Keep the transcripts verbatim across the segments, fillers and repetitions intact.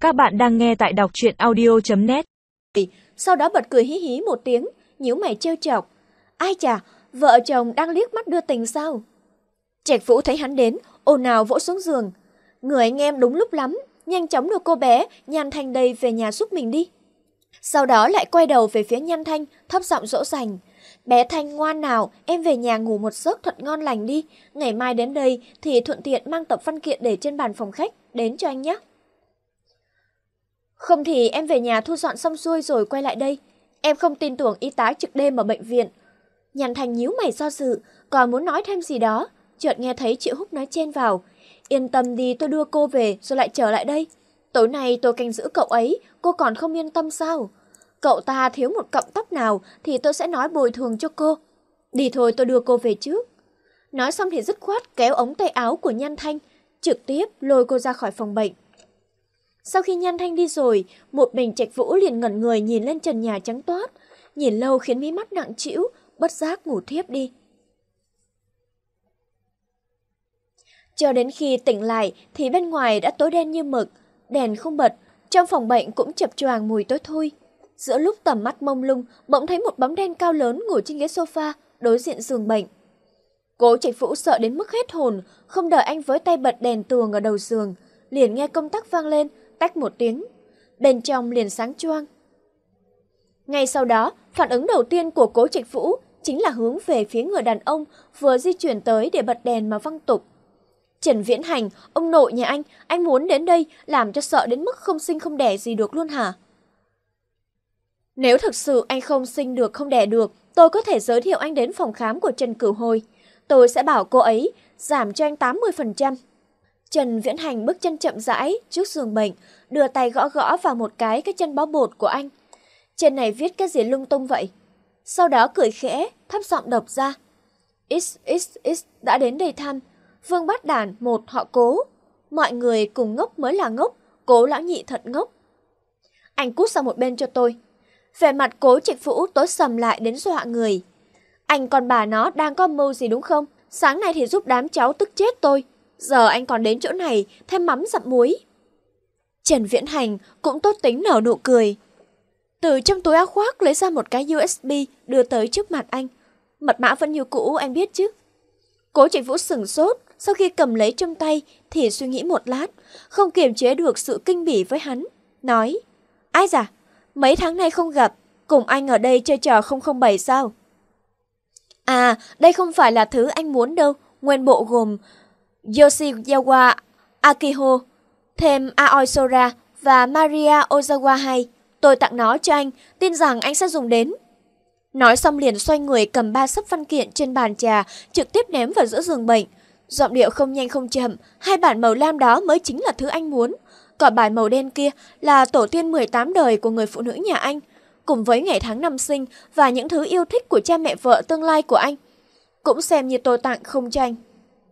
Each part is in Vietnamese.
Các bạn đang nghe tại đọc truyện audio chấm net. Sau đó bật cười hí hí một tiếng, nhíu mày trêu chọc. Ai chà, vợ chồng đang liếc mắt đưa tình sao? Trạch Vũ thấy hắn đến, ồn ào vỗ xuống giường. Người anh em đúng lúc lắm, nhanh chóng đưa cô bé Nhan Thanh đây về nhà giúp mình đi. Sau đó lại quay đầu về phía Nhan Thanh, thấp giọng dỗ dành. Bé Thanh ngoan nào, em về nhà ngủ một giấc thật ngon lành đi. Ngày mai đến đây thì thuận tiện mang tập văn kiện để trên bàn phòng khách đến cho anh nhé. Không thì em về nhà thu dọn xong xuôi rồi quay lại đây. Em không tin tưởng y tá trực đêm ở bệnh viện. Nhan Thanh nhíu mày do dự, còn muốn nói thêm gì đó, chợt nghe thấy chị Húc nói chen vào. Yên tâm đi, tôi đưa cô về rồi lại trở lại đây. Tối nay tôi canh giữ cậu ấy, cô còn không yên tâm sao? Cậu ta thiếu một cọng tóc nào thì tôi sẽ nói bồi thường cho cô. Đi thôi, tôi đưa cô về trước. Nói xong thì dứt khoát kéo ống tay áo của Nhan Thanh, trực tiếp lôi cô ra khỏi phòng bệnh. Sau khi Nhan Thanh đi rồi, một mình Trạch Vũ liền ngẩn người nhìn lên trần nhà trắng toát, nhìn lâu khiến mí mắt nặng trĩu, bất giác ngủ thiếp đi. Cho đến khi tỉnh lại thì bên ngoài đã tối đen như mực, đèn không bật, trong phòng bệnh cũng chập choàng mùi tối thui. Giữa lúc tầm mắt mông lung, bỗng thấy một bóng đen cao lớn ngồi trên ghế sofa đối diện giường bệnh. Cố Trạch Vũ sợ đến mức hết hồn, không đợi anh với tay bật đèn tường ở đầu giường, liền nghe công tắc vang lên, tách một tiếng. Bên trong liền sáng choang. Ngay sau đó, phản ứng đầu tiên của Cố Trạch Vũ chính là hướng về phía người đàn ông vừa di chuyển tới để bật đèn mà văng tục. Trần Viễn Hành, ông nội nhà anh, anh muốn đến đây làm cho sợ đến mức không sinh không đẻ gì được luôn hả? Nếu thực sự anh không sinh được không đẻ được, tôi có thể giới thiệu anh đến phòng khám của Trần Cửu Hồi. Tôi sẽ bảo cô ấy giảm cho anh tám mươi phần trăm. Trần Viễn Hành bước chân chậm rãi trước giường bệnh, đưa tay gõ gõ vào một cái cái chân bó bột của anh. Trên này viết cái gì lung tung vậy? Sau đó cười khẽ, thấp giọng đọc ra. ích ích ích đã đến đây thăm. Vương Bát Đản một họ Cố. Mọi người cùng ngốc mới là ngốc, Cố lão nhị thật ngốc. Anh cút sang một bên cho tôi. Vẻ mặt Cố Trạch Vũ tối sầm lại đến dọa người. Anh còn bà nó đang có mưu gì đúng không? Sáng nay thì giúp đám cháu tức chết tôi. Giờ anh còn đến chỗ này thêm mắm dặm muối. Trần Viễn Hành cũng tốt tính nở nụ cười. Từ trong túi áo khoác lấy ra một cái u ét bê đưa tới trước mặt anh. Mật mã vẫn như cũ, anh biết chứ? Cố Trạch Vũ sửng sốt, sau khi cầm lấy trong tay thì suy nghĩ một lát, không kiềm chế được sự kinh bỉ với hắn, nói: Ai da, mấy tháng nay không gặp, cùng anh ở đây chơi trò không không bảy sao? À, đây không phải là thứ anh muốn đâu, nguyên bộ gồm Yoshizawa Akiho, thêm Aoi Sora và Maria Ozawa hai. Tôi tặng nó cho anh, tin rằng anh sẽ dùng đến. Nói xong liền xoay người cầm ba sấp văn kiện trên bàn trà, trực tiếp ném vào giữa giường bệnh. Giọng điệu không nhanh không chậm, hai bản màu lam đó mới chính là thứ anh muốn. Còn bản màu đen kia là tổ tiên mười tám đời của người phụ nữ nhà anh, cùng với ngày tháng năm sinh và những thứ yêu thích của cha mẹ vợ tương lai của anh. Cũng xem như tôi tặng không cho anh.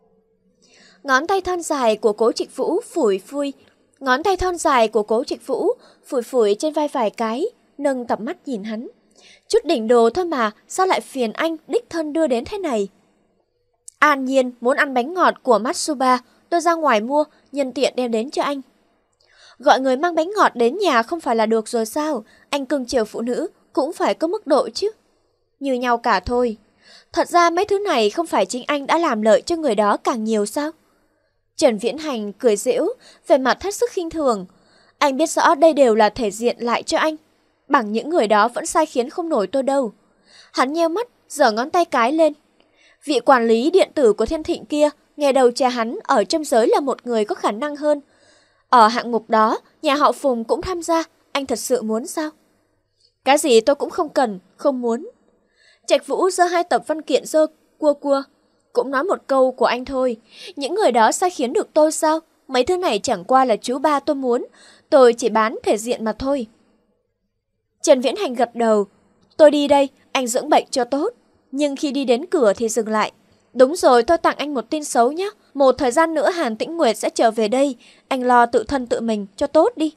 Ngón tay thon dài của Cố Trạch Vũ phủi phui, ngón tay thon dài của Cố Trạch Vũ phủi phủi trên vai vài cái, nâng tập mắt nhìn hắn. Chút đỉnh đồ thôi mà, sao lại phiền anh đích thân đưa đến thế này? An Nhiên muốn ăn bánh ngọt của Matsuba, tôi ra ngoài mua, nhân tiện đem đến cho anh. Gọi người mang bánh ngọt đến nhà không phải là được rồi sao? Anh cưng chiều phụ nữ cũng phải có mức độ chứ. Như nhau cả thôi. Thật ra mấy thứ này không phải chính anh đã làm lợi cho người đó càng nhiều sao? Trần Viễn Hành cười giễu, vẻ mặt hết sức khinh thường. Anh biết rõ đây đều là thể diện lại cho anh. Bằng những người đó vẫn sai khiến không nổi tôi đâu. Hắn nheo mắt, giở ngón tay cái lên. Vị quản lý điện tử của Thiên Thịnh kia, nghe đầu cha hắn ở trong giới là một người có khả năng hơn. Ở hạng mục đó, nhà họ Phùng cũng tham gia, anh thật sự muốn sao? Cái gì tôi cũng không cần, không muốn. Trạch Vũ giơ hai tập văn kiện dơ cua cua. Cũng nói một câu của anh thôi. Những người đó sai khiến được tôi sao? Mấy thứ này chẳng qua là chú ba tôi muốn. Tôi chỉ bán thể diện mà thôi. Trần Viễn Hành gật đầu. Tôi đi đây, anh dưỡng bệnh cho tốt. Nhưng khi đi đến cửa thì dừng lại. Đúng rồi, tôi tặng anh một tin xấu nhé. Một thời gian nữa Hàn Tĩnh Nguyệt sẽ trở về đây. Anh lo tự thân tự mình cho tốt đi.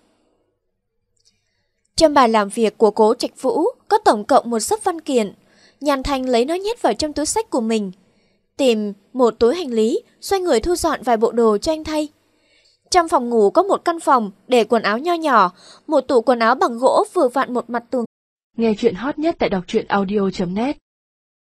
Trong bàn làm việc của Cố Trạch Vũ có tổng cộng một sấp văn kiện. Nhan Thanh lấy nó nhét vào trong túi xách của mình. Tìm một túi hành lý, xoay người thu dọn vài bộ đồ cho anh thay. Trong phòng ngủ có một căn phòng để quần áo nho nhỏ, một tủ quần áo bằng gỗ vừa vặn một mặt tường. Nghe chuyện hot nhất tại đọc truyện audio chấm net.